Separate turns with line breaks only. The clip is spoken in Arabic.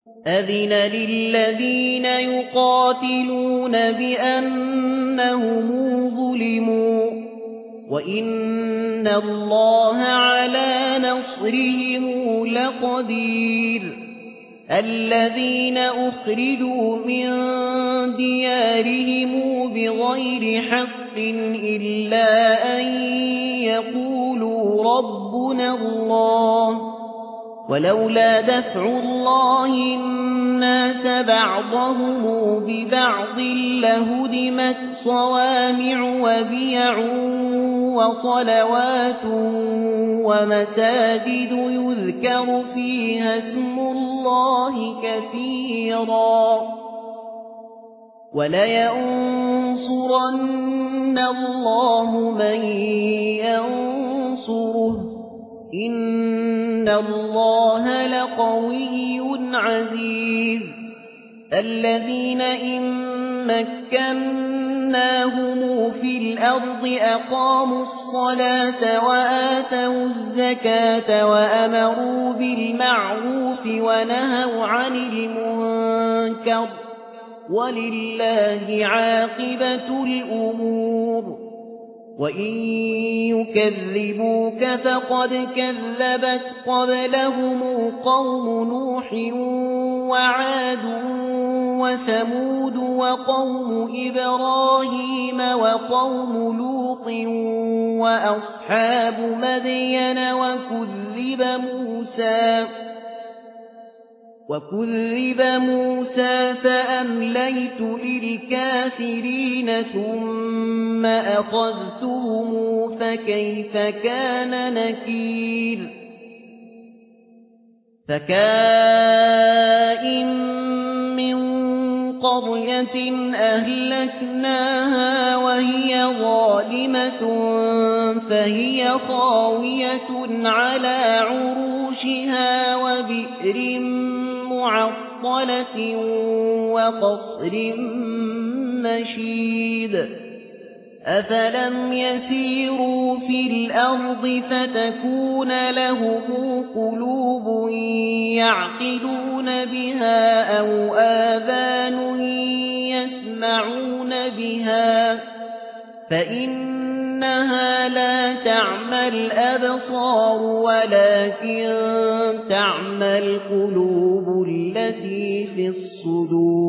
أذن للذين يقاتلون بأنهم ظلموا وإن الله على نصرهم لقدير الذين أخرجوا من ديارهم بغير حق إلا أن يقولوا ربنا الله ولولا دفع الله الناس بعضهم ببعض لهدمت صوامع وبيع وصلوات ومساجد يذكر فيها اسم الله كثيرا ولينصرن الله من ينصره إن الله لقوي عزيز الذين إن مكناهم في الأرض أقاموا الصلاة وآتوا الزكاة وأمروا بالمعروف ونهوا عن المنكر ولله عاقبة الأمور وإن يكذبوك فقد كذبت قبلهم قوم نوح وعاد وثمود وقوم إبراهيم وقوم لوط وأصحاب مدين وكذب موسى فأمليت للكافرين ثم أخذتهم فكيف كان نكير فكائن من قرية أهلكناها وهي ظالمة فهي خاوية على عروشها وبئر معطلة وقصر مشيد أفلم يسيروا في الأرض فتكون لهم قلوب يعقلون بها أو آذان يسمعون بها فإنها لا تعمى الأبصار ولكن تعمى القلوب التي في الصدور